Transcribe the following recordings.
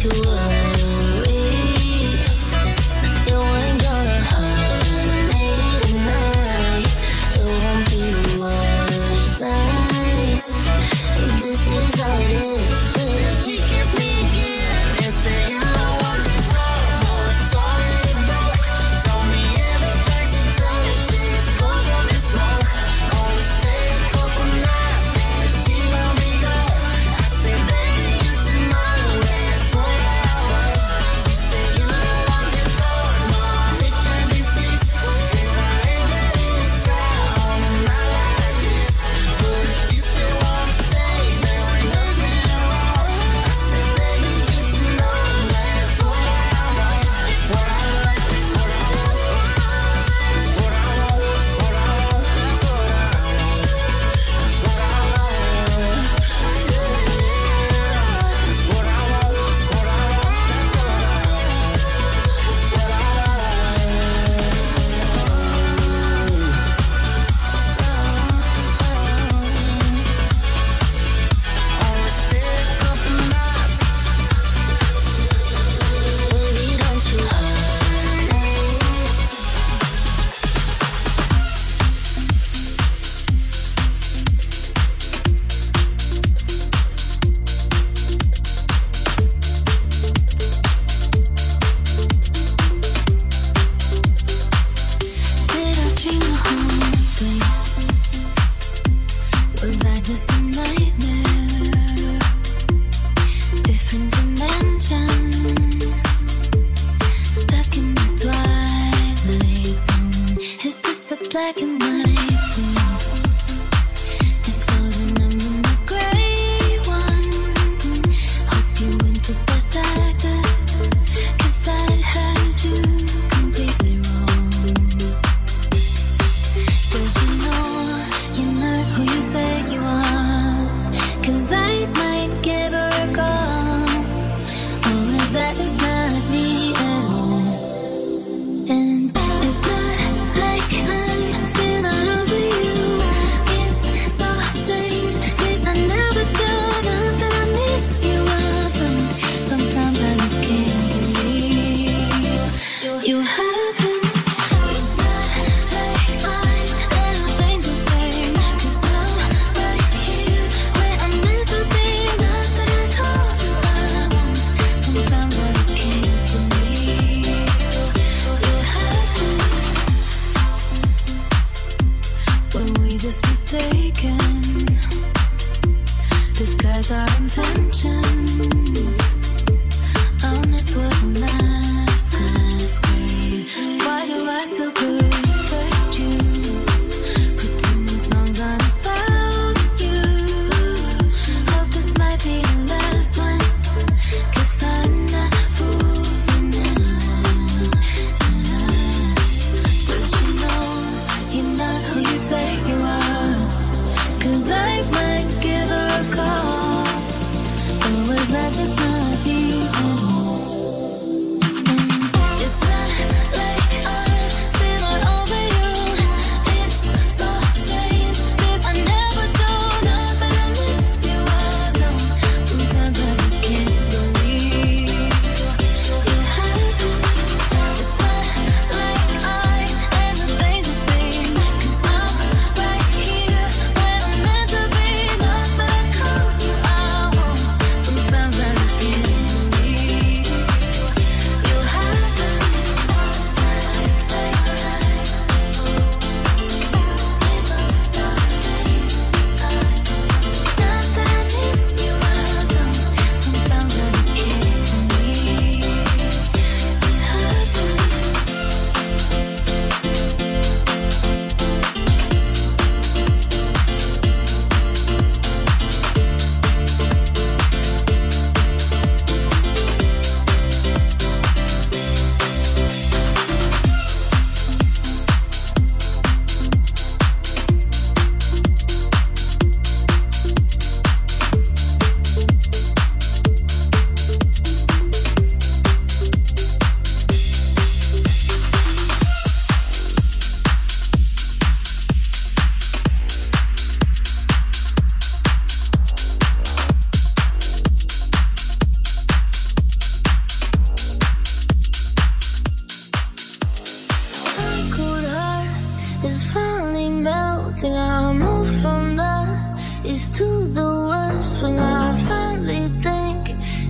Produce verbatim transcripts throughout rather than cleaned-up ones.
And it's not like I'm still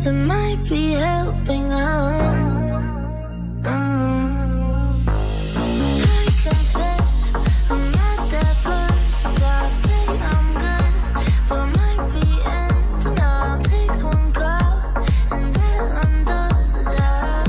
it might be helping out. Uh, I confess, I'm not that versatile. Say I'm good, but I might be ending all. Takes one call, and that undoes the doubt.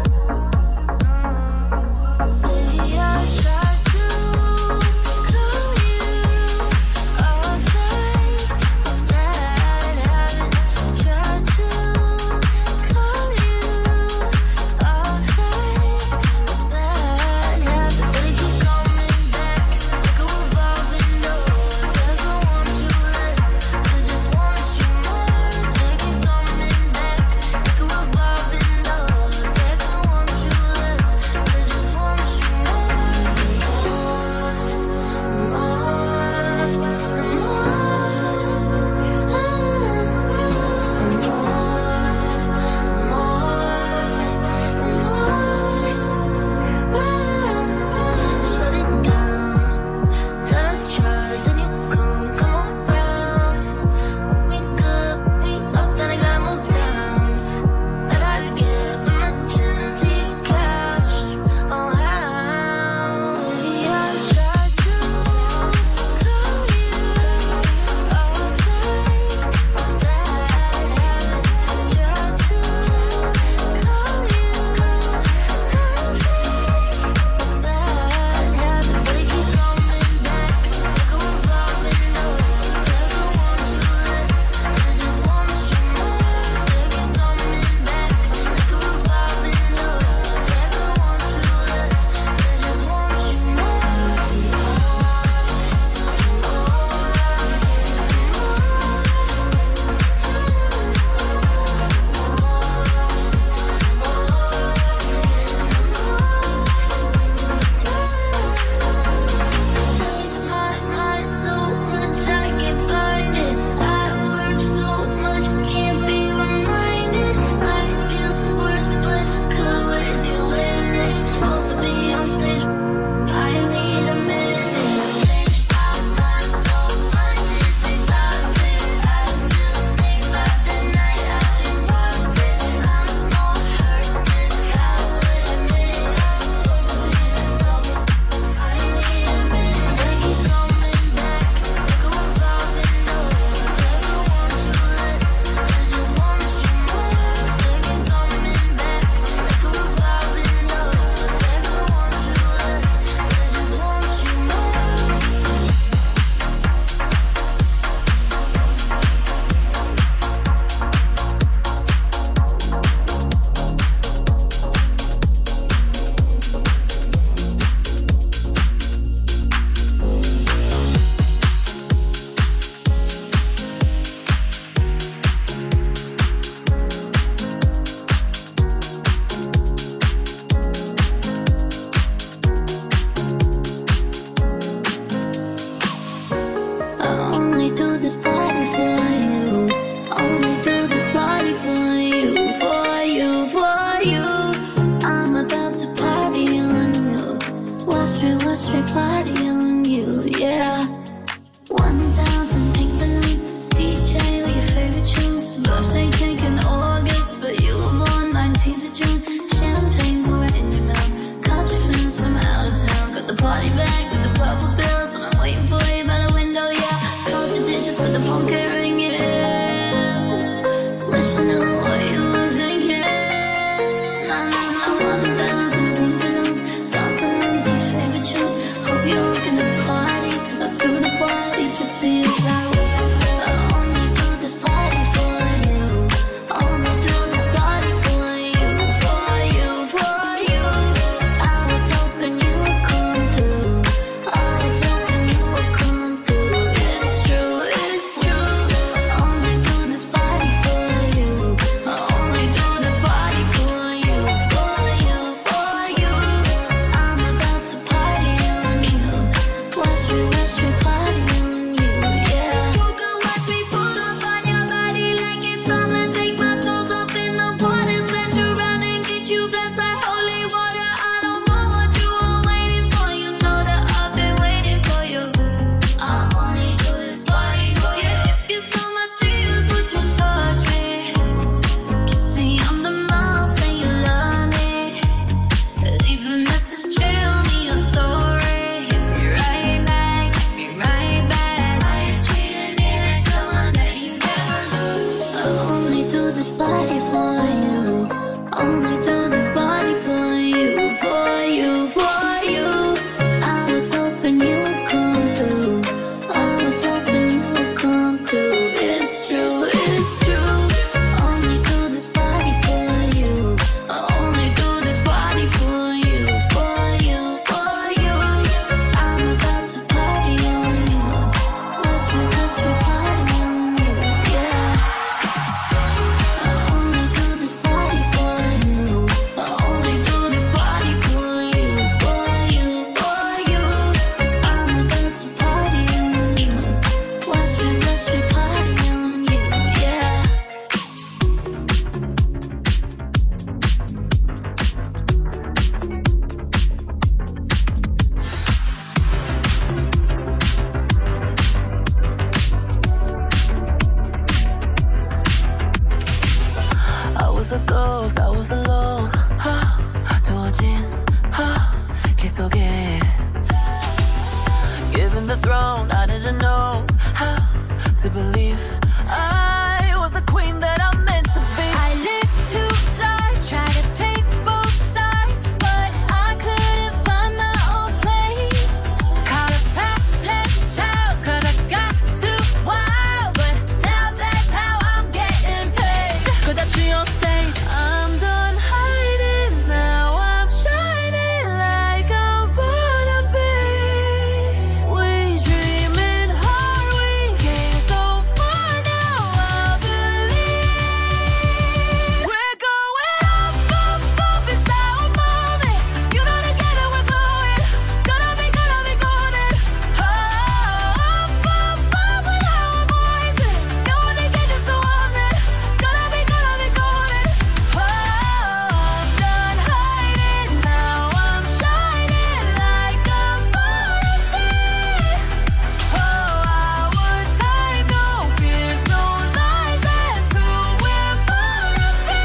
Uh, baby, I tried to call you off night, but bad habit. Tried to call you off night, but bad habit. But it keep coming back like a revolving door. Like I want you less, but I just want you more. Take it coming back like a revolving door. Like I want you less, but I just want you more. Shut it down. Thought I tried, then you come, come around. We good, we up, then I gotta move towns. But I get from the gym to your couch. Oh, how? Yeah, I tried to call you off night, but bad habit. Tried to call you off night, but bad habit. But it keep coming back like a revolving door. Said I want you less, but I just want you more. Said it coming back like a revolving door. Said I want you less, but I just want you Changed my mind so much I can't find it. I work so much, can't be reminded. Life feels worse, but good with you in it. Supposed to be on stage, I need a minute. Changed my mind so much, it's exhausting. I still think about the night I lost it. I'm more hurt than I would admit. Supposed to be enough, I need a minute. But it keep coming back like a revolving door. Said I want you less, but I just want you more. Said it coming back like a revolving door. Said I want you less, but I just want you more. I only do this party for you. Only do this party for you, for you, for you. I'm about to party on you. Wall Street, Wall Street, party on you, yeah. One thousand pink balloons, D J with your favorite tunes. Birthday cake in August, but you were born nineteenth of June. Champagne pouring in your mouth. Caught your friends from out of town. Got the party bag with the purple bills, and I'm waiting for you by the window, yeah. Count the digits, but the phone can't ring it. Wish I knew what you were thinking. No, no, no, one thousand pink balloons, dancing to your favorite tunes. Hope you're gonna party, 'cause I do the party just for you. I only do this party for you. Only do this party for you, for you, for you. I was hoping you would come through. I was hoping you would come through. It's true, it's true. Only do this party for you. this body for you. Only do this body for you, for you, for you. I was hoping you would come through. I was hoping you would come through. It's true, it's true. Only do this body for you. I only do this body for you, for you, for you. I'm about to party on you. What's we, what's we party on you, yeah. I only do this body for you. I only do this body for you, for you, for you. I'm about to party on you. What's we, what's we party on you, yeah. I was a ghost, I was alone. 두어진 길 속에 given the throne, I didn't know how to believe I was the queen that I'm meant to be. I lived two lives, tried to play both sides, but I couldn't find my own place. Caught a problem child, cause I got too wild, but now that's how I'm getting paid. 끝없이 on stage, I'm done hiding, now I'm shining like I'm born to be. We dreaming hard, we came so far, now I believe. we're going up, up, up, it's our moment. You know together we're going, gonna be, gonna be golden. Oh, up, up, up with our voices. No one can catch us so often. Gonna be, gonna be golden. Oh, I'm done hiding, now I'm shining like I'm born to be. Oh, our time, no fears, no lies, that's who we're born to be.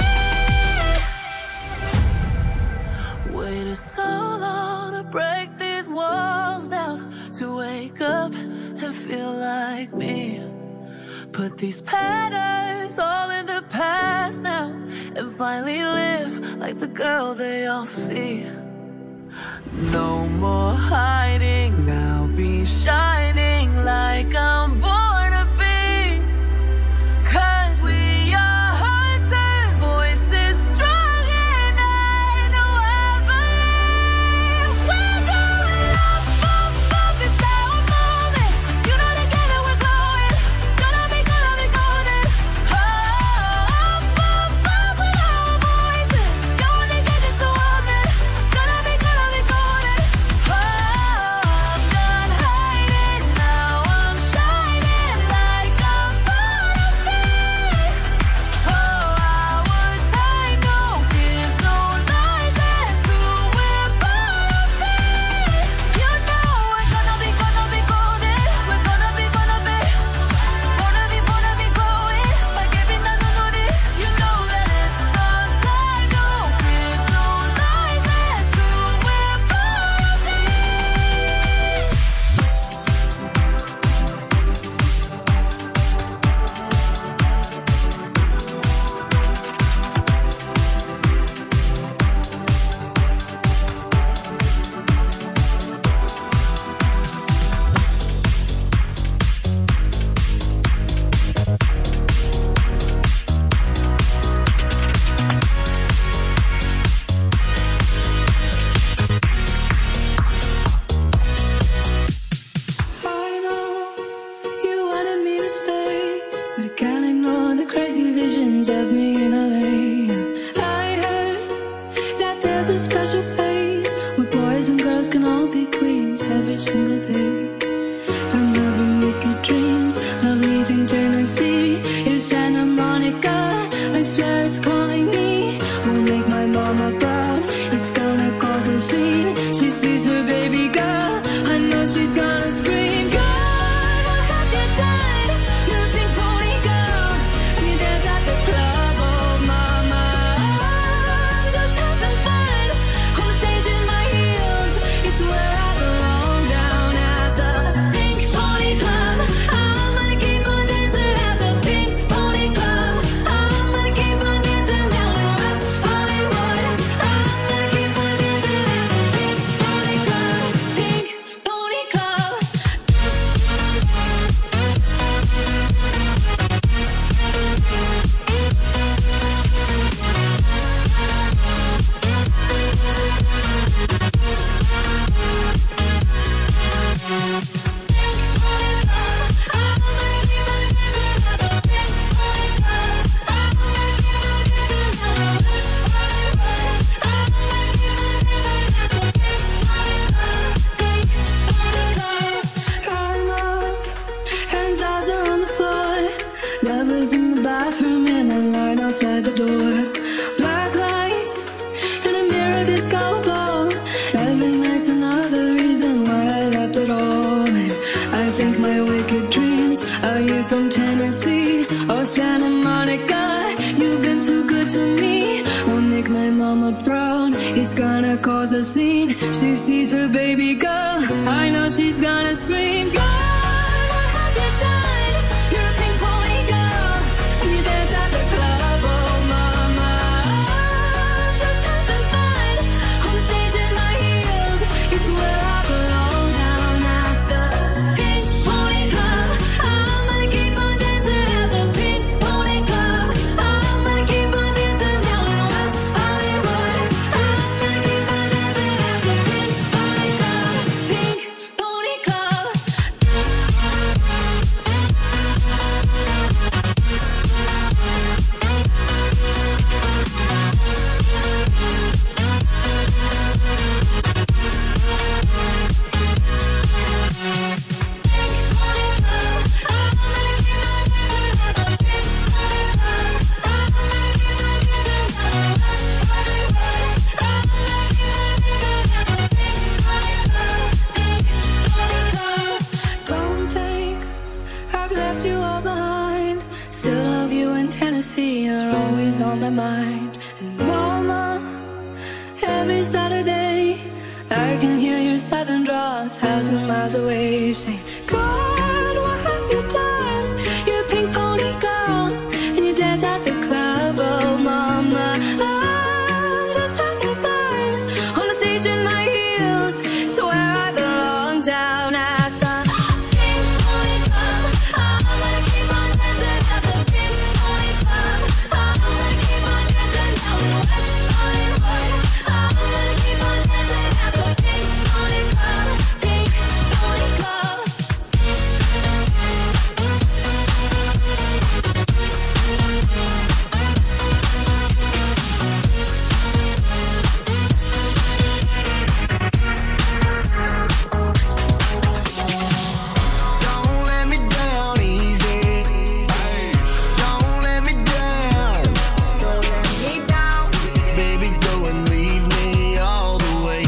Waited so long to break these walls down, to wake up and feel like me. Put these patterns all in the past now, and finally live like the girl they all see. No more hiding, now be shining like I'm born to be. Cause we are hunters, voices strong, and I know I believe. We're going up, up, up, it's our moment. You know together we're going, gonna be, gonna be golden. Oh, up, up, up with our voices. No one can catch us so often. Gonna be, gonna be golden. Oh, I'm done hiding, now I'm shining like I'm born to be. Oh, our time, no fears, no lies, that's who we're born to be. You know we're gonna be, gonna be golden. We're gonna be, gonna be, gonna be, gonna be glowing like every night on it. You know that it's our time, no fears, no lies, that's who we're born to be. I know you wanted me to stay, but I can't ignore the crazy visions of me in L A. I heard that there's a special place where boys and girls can all be queens every single day. I'm having wicked dreams of leaving Tennessee. If Santa Monica, I swear it's calling me. Will make my mama proud, it's gonna cause a scene. She sees her baby girl, I know she's gonna scream. God, what have you done? You pink pony girl, you dance at the club, oh mama. I'm just having fun, on stage in my heels. It's where I belong, down at the Pink Pony Club. I'm gonna keep on dancing at the Pink Pony Club. I'm gonna keep outside the door. Black lights and a mirror disco ball. Every night's another reason why I left it all. And I think my wicked dreams are you from Tennessee or Santa Monica. You've been too good to me. Won't make my mama proud. It's gonna cause a scene. She sees her baby girl. I know she's gonna scream. God, what have you done? You're a pink pony girl, and you dance at the club. Oh, mama, I'm just having fun on the stage in my heels. It's where I belong, down at the Pink Pony Club. I'm gonna keep on dancing at the Pink Pony Club. I'm gonna keep on dancing down in West Hollywood. I'm gonna keep on dancing at the Pink Pony Club. Pink Pony Club. Don't think I've left you all behind. Still love you in Tennessee, you're always on my mind. And mama, every Saturday I can hear your southern draw a thousand miles away, saying, God, what have you done? You're a pink pony girl, and you dance at the club. Oh, mama, I'm just having fun on the stage in my heels. It's where I belong, down at the Pink Pony Club. I'm gonna keep on dancing at the Pink Pony Club. I'm gonna keep on dancing down in West Hollywood. I'm gonna keep on dancing at the Pink Pony Club. Pink Pony Club. Don't let me down easy. Don't let me down. Don't let me down, Baby, go and leave me all the way.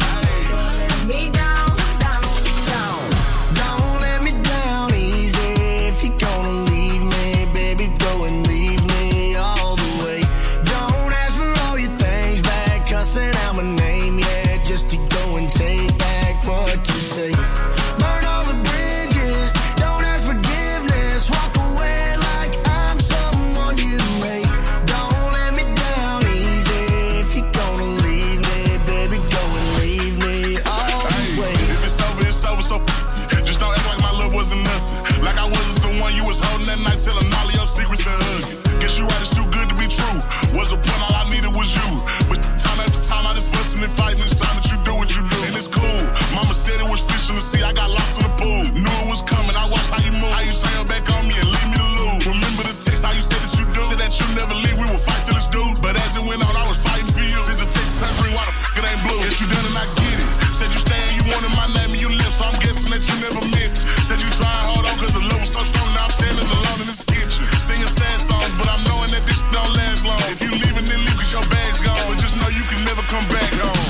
let me down, down, down. Don't let me down easy. If you're gonna leave me, baby, go and leave me all the way. Don't ask for all your things back, cussing out my name, yeah, just to go and take back what you say. Burn all the bridges, don't ask forgiveness, walk away like I'm someone you hate. Don't let me down easy. If you're gonna leave me, baby, go and leave me all the way. If it's over, it's over, so f- just don't act like my love wasn't nothing. Like I wasn't the one you was holding that night, telling all of your secrets and hugging. Guess you right, it's too good to be true. Was a point, all I needed was you. But time after time, I just fussing and fighting. It's time that you do what you do, and it's cool. Mama said it was fish in the sea, I got lost in the pool. Knew it was coming, I watched how you move, how you turn back on me and leave me to lose. Remember the text, how you said that you do. Said that you never leave, we would fight till it's due. But as it went on, I was fighting for you. Since the text turned green, why the f*** it ain't blue? Guess you done and I get it. Said you stay and you wanted my name and you left, so I'm guessing that you never meant it. Said you trying hard on cause the love was so strong, now I'm standing alone in this kitchen. Singing sad songs, but I'm knowing that this shit don't last long. If you leaving, then leave cause your bag's gone. But just know you can never come back home.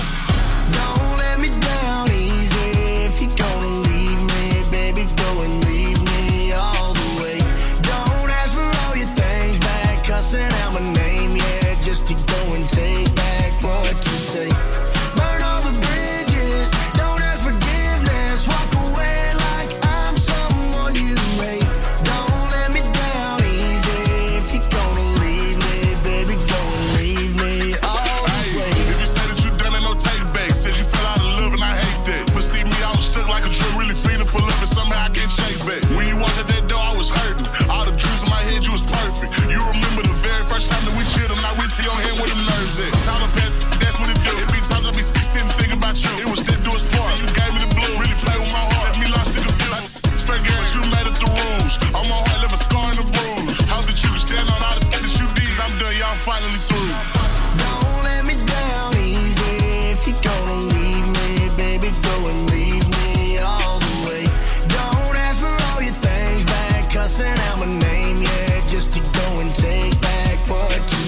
Don't let me down easy. If you're gonna leave me, baby, go and leave me all the way. Don't ask for all your things back, cussing out my name, yeah, just to go and take back what you say. Burn all the bridges, don't ask forgiveness, walk away like I'm someone you hate. Don't let me down easy. If you're gonna leave me, baby, go and leave me all the way. If you say that you done it, no take back. Said you fell out of love and I hate that. But see me, I was stuck like a drug, really feeling for love and somehow I can't shake back. When you walked out that door, I was hurting. All the dreams in my head, you was perfect. You remember the very first time that we chilled and I reached to your hand where them nerves at. Time to pass, that's what it do. It be times I be sick sitting thinking about you. It was that do its part. You gave me the blue, really play with my heart. Left me lost in the field. Like, fair game, but you made it the rules. On my heart, left a scar and a bruise. Hope that you can stand on all the things that you did. I'm done, y'all finally through. Don't let me down easy. If you're gonna leave me, baby, go and leave me all the way. Don't ask for all your things back, cussing out my name, yeah, just to go and take back what you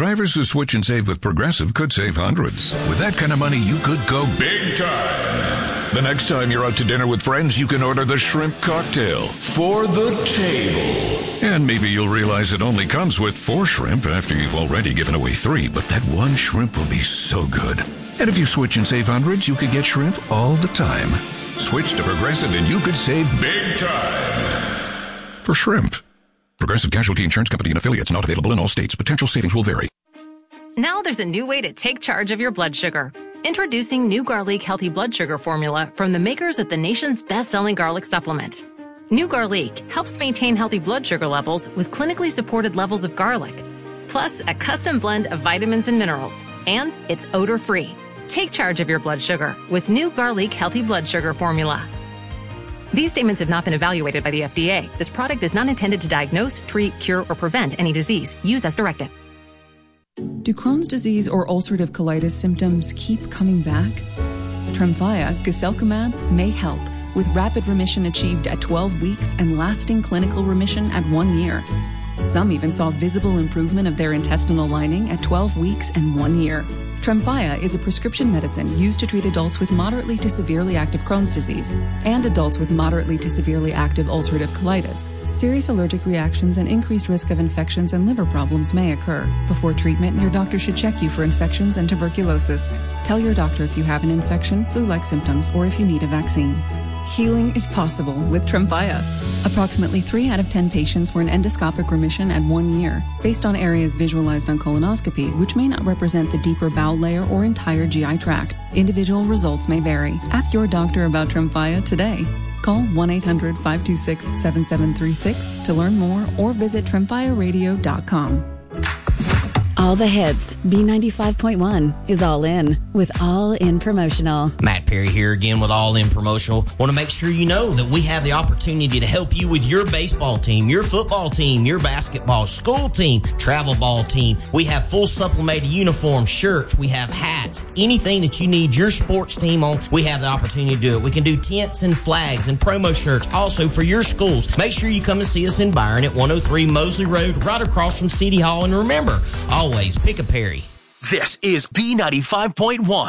Drivers who switch and save with Progressive could save hundreds. With that kind of money, you could go big time. The next time you're out to dinner with friends, you can order the shrimp cocktail for the table. And maybe you'll realize it only comes with four shrimp after you've already given away three, but that one shrimp will be so good. And if you switch and save hundreds, you could get shrimp all the time. Switch to Progressive and you could save big time. For shrimp. Progressive Casualty Insurance Company and affiliates, not available in all states. Potential savings will vary. Now there's a new way to take charge of your blood sugar. Introducing new Garlic Healthy Blood Sugar Formula from the makers of the nation's best-selling garlic supplement. New Garlic helps maintain healthy blood sugar levels with clinically supported levels of garlic, plus a custom blend of vitamins and minerals, and it's odor-free. Take charge of your blood sugar with new Garlic Healthy Blood Sugar Formula. These statements have not been evaluated by the F D A. This product is not intended to diagnose, treat, cure, or prevent any disease. Use as directed. Do Crohn's disease or ulcerative colitis symptoms keep coming back? Tremfya, guselkumab, may help, with rapid remission achieved at twelve weeks and lasting clinical remission at one year. Some even saw visible improvement of their intestinal lining at twelve weeks and one year. Tremfya is a prescription medicine used to treat adults with moderately to severely active Crohn's disease and adults with moderately to severely active ulcerative colitis. Serious allergic reactions and increased risk of infections and liver problems may occur. Before treatment, your doctor should check you for infections and tuberculosis. Tell your doctor if you have an infection, flu-like symptoms, or if you need a vaccine. Healing is possible with Tremfya. Approximately three out of ten patients were in endoscopic remission at one year, based on areas visualized on colonoscopy, which may not represent the deeper bowel layer or entire G I tract. Individual results may vary. Ask your doctor about Tremfya today. Call one eight hundred, five two six, seven seven three six to learn more or visit tremfya radio dot com. All the hits. B ninety-five point one is all in with All In Promotional. Matt Perry here again with All In Promotional. Want to make sure you know that we have the opportunity to help you with your baseball team, your football team, your basketball, school team, travel ball team. We have full sublimated uniforms, shirts, we have hats, anything that you need your sports team on, we have the opportunity to do it. We can do tents and flags and promo shirts also for your schools. Make sure you come and see us in Byron at one oh three Mosley Road, right across from City Hall. And remember, always pick a Perry. This is B ninety-five point one.